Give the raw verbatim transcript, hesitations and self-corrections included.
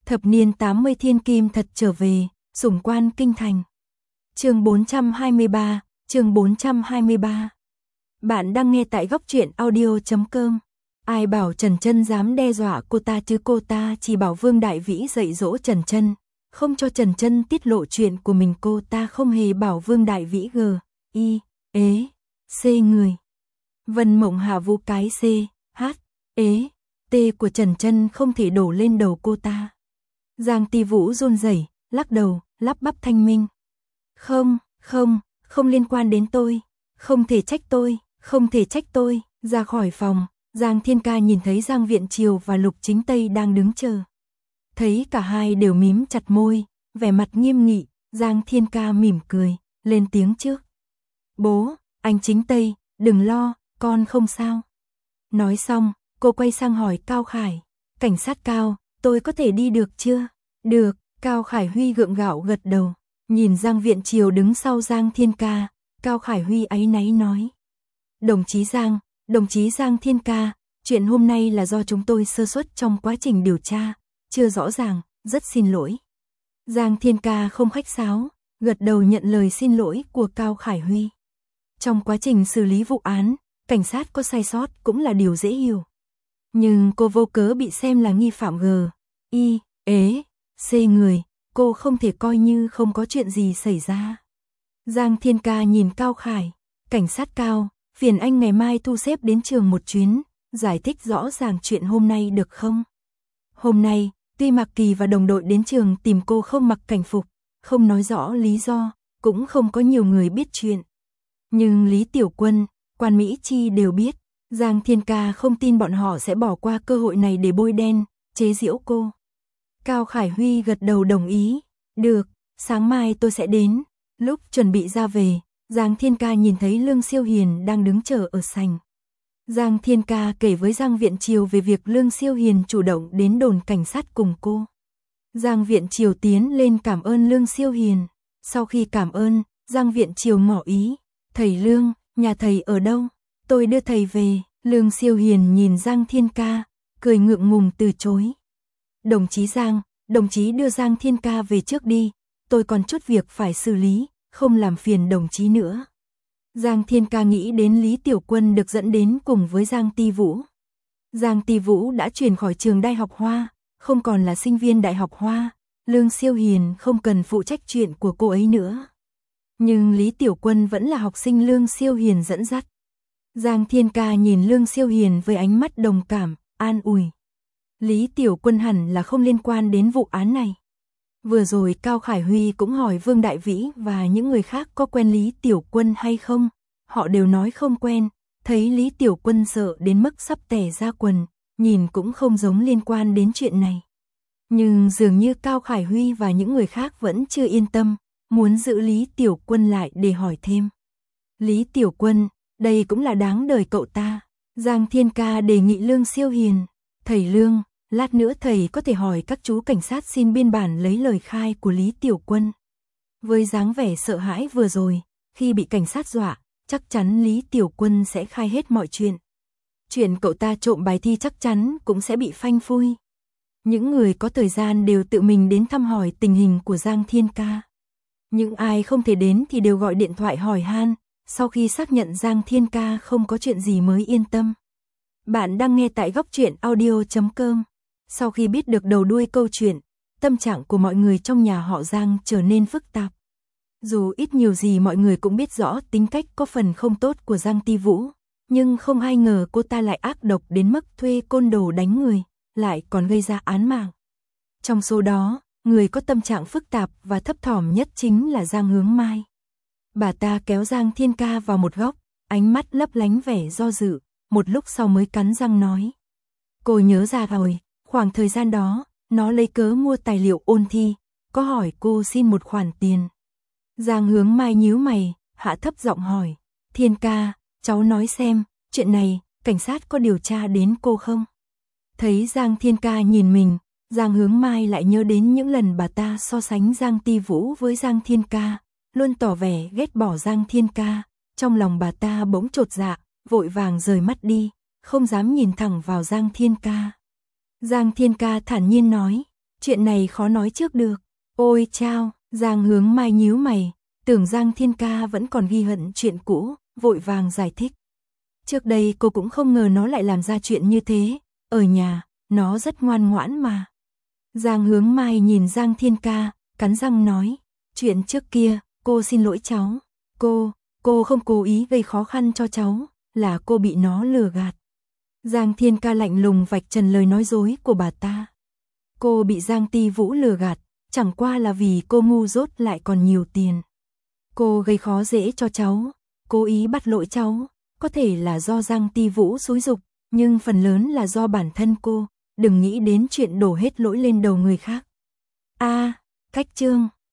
Thập niên tám mươi thiên kim thật trở về, sủng quan kinh thành. Chương bốn trăm hai mươi ba, chương bốn trăm hai mươi ba. Bạn đang nghe tại góc truyện audio chấm com. Ai bảo Trần Chân dám đe dọa cô ta chứ, cô ta chỉ bảo Vương Đại Vĩ dạy dỗ Trần Chân, không cho Trần Chân tiết lộ chuyện của mình, cô ta không hề bảo Vương Đại Vĩ g, i, ế, c người. Vân Mộng Hạ Vũ cái c, h, ế, t của Trần Chân không thể đổ lên đầu cô ta. Giang Ti Vũ run rẩy, lắc đầu, lắp bắp thanh minh. Không, không, không liên quan đến tôi, không thể trách tôi, không thể trách tôi. Ra khỏi phòng, Giang Thiên Ca nhìn thấy Giang Viện Triều và Lục Chính Tây đang đứng chờ. Thấy cả hai đều mím chặt môi, vẻ mặt nghiêm nghị, Giang Thiên Ca mỉm cười, lên tiếng trước. Bố, anh Chính Tây, đừng lo, con không sao. Nói xong, cô quay sang hỏi Cao Khải, cảnh sát Cao, tôi có thể đi được chưa? Được, Cao Khải Huy gượng gạo gật đầu, nhìn Giang Viện Triều đứng sau Giang Thiên Ca, Cao Khải Huy áy náy nói. Đồng chí Giang, đồng chí Giang Thiên Ca, chuyện hôm nay là do chúng tôi sơ suất trong quá trình điều tra, chưa rõ ràng, rất xin lỗi. Giang Thiên Ca không khách sáo, gật đầu nhận lời xin lỗi của Cao Khải Huy. Trong quá trình xử lý vụ án, cảnh sát có sai sót cũng là điều dễ hiểu. Nhưng cô vô cớ bị xem là nghi phạm g, i, ế, c người, cô không thể coi như không có chuyện gì xảy ra. Giang Thiên Ca nhìn Cao Khải, cảnh sát Cao, phiền anh ngày mai thu xếp đến trường một chuyến, giải thích rõ ràng chuyện hôm nay được không? Hôm nay, tuy Mạc Kỳ và đồng đội đến trường tìm cô không mặc cảnh phục, không nói rõ lý do, cũng không có nhiều người biết chuyện. Nhưng Lý Tiểu Quân, Quan Mỹ Chi đều biết, Giang Thiên Ca không tin bọn họ sẽ bỏ qua cơ hội này để bôi đen, chế giễu cô. Cao Khải Huy gật đầu đồng ý, được, sáng mai tôi sẽ đến. Lúc chuẩn bị ra về, Giang Thiên Ca nhìn thấy Lương Siêu Hiền đang đứng chờ ở sảnh. Giang Thiên Ca kể với Giang Viện Triều về việc Lương Siêu Hiền chủ động đến đồn cảnh sát cùng cô. Giang Viện Triều tiến lên cảm ơn Lương Siêu Hiền. Sau khi cảm ơn, Giang Viện Triều ngỏ ý, thầy Lương, nhà thầy ở đâu? Tôi đưa thầy về. Lương Siêu Hiền nhìn Giang Thiên Ca, cười ngượng ngùng từ chối. Đồng chí Giang, đồng chí đưa Giang Thiên Ca về trước đi, tôi còn chút việc phải xử lý, không làm phiền đồng chí nữa. Giang Thiên Ca nghĩ đến Lý Tiểu Quân được dẫn đến cùng với Giang Ti Vũ. Giang Ti Vũ đã chuyển khỏi trường Đại học Hoa, không còn là sinh viên Đại học Hoa, Lương Siêu Hiền không cần phụ trách chuyện của cô ấy nữa. Nhưng Lý Tiểu Quân vẫn là học sinh Lương Siêu Hiền dẫn dắt. Giang Thiên Ca nhìn Lương Siêu Hiền với ánh mắt đồng cảm, an ủi. Lý Tiểu Quân hẳn là không liên quan đến vụ án này. Vừa rồi Cao Khải Huy cũng hỏi Vương Đại Vĩ và những người khác có quen Lý Tiểu Quân hay không. Họ đều nói không quen, thấy Lý Tiểu Quân sợ đến mức sắp tè ra quần, nhìn cũng không giống liên quan đến chuyện này. Nhưng dường như Cao Khải Huy và những người khác vẫn chưa yên tâm, muốn giữ Lý Tiểu Quân lại để hỏi thêm. Lý Tiểu Quân, đây cũng là đáng đời cậu ta. Giang Thiên Ca đề nghị Lương Siêu Hiền. Thầy Lương, lát nữa thầy có thể hỏi các chú cảnh sát xin biên bản lấy lời khai của Lý Tiểu Quân. Với dáng vẻ sợ hãi vừa rồi, khi bị cảnh sát dọa, chắc chắn Lý Tiểu Quân sẽ khai hết mọi chuyện. Chuyện cậu ta trộm bài thi chắc chắn cũng sẽ bị phanh phui. Những người có thời gian đều tự mình đến thăm hỏi tình hình của Giang Thiên Ca. Những ai không thể đến thì đều gọi điện thoại hỏi han, sau khi xác nhận Giang Thiên Ca không có chuyện gì mới yên tâm. Bạn đang nghe tại góc truyện audio chấm com. Sau khi biết được đầu đuôi câu chuyện, tâm trạng của mọi người trong nhà họ Giang trở nên phức tạp. Dù ít nhiều gì mọi người cũng biết rõ tính cách có phần không tốt của Giang Ti Vũ, nhưng không ai ngờ cô ta lại ác độc đến mức thuê côn đồ đánh người, lại còn gây ra án mạng. Trong số đó, người có tâm trạng phức tạp và thấp thỏm nhất chính là Giang Hướng Mai. Bà ta kéo Giang Thiên Ca vào một góc, ánh mắt lấp lánh vẻ do dự, một lúc sau mới cắn răng nói. Cô nhớ ra rồi, khoảng thời gian đó, nó lấy cớ mua tài liệu ôn thi, có hỏi cô xin một khoản tiền. Giang Hướng Mai nhíu mày, hạ thấp giọng hỏi, Thiên Ca, cháu nói xem, chuyện này, cảnh sát có điều tra đến cô không? Thấy Giang Thiên Ca nhìn mình, Giang Hướng Mai lại nhớ đến những lần bà ta so sánh Giang Ti Vũ với Giang Thiên Ca, luôn tỏ vẻ ghét bỏ Giang Thiên Ca, trong lòng bà ta bỗng chột dạ, vội vàng rời mắt đi, không dám nhìn thẳng vào Giang Thiên Ca. Giang Thiên Ca thản nhiên nói, Chuyện này khó nói trước được. Ôi chao, Giang Hướng Mai nhíu mày, tưởng Giang Thiên Ca vẫn còn ghi hận chuyện cũ, vội vàng giải thích. Trước đây cô cũng không ngờ nó lại làm ra chuyện như thế, ở nhà, nó rất ngoan ngoãn mà. Giang Hướng Mai nhìn Giang Thiên Ca, cắn răng nói, chuyện trước kia, cô xin lỗi cháu. Cô, cô không cố ý gây khó khăn cho cháu, là cô bị nó lừa gạt. Giang Thiên Ca lạnh lùng vạch trần lời nói dối của bà ta. Cô bị Giang Ti Vũ lừa gạt, chẳng qua là vì cô ngu dốt lại còn nhiều tiền. Cô gây khó dễ cho cháu, cố ý bắt lỗi cháu, có thể là do Giang Ti Vũ xúi giục, nhưng phần lớn là do bản thân cô, đừng nghĩ đến chuyện đổ hết lỗi lên đầu người khác. A, cách chương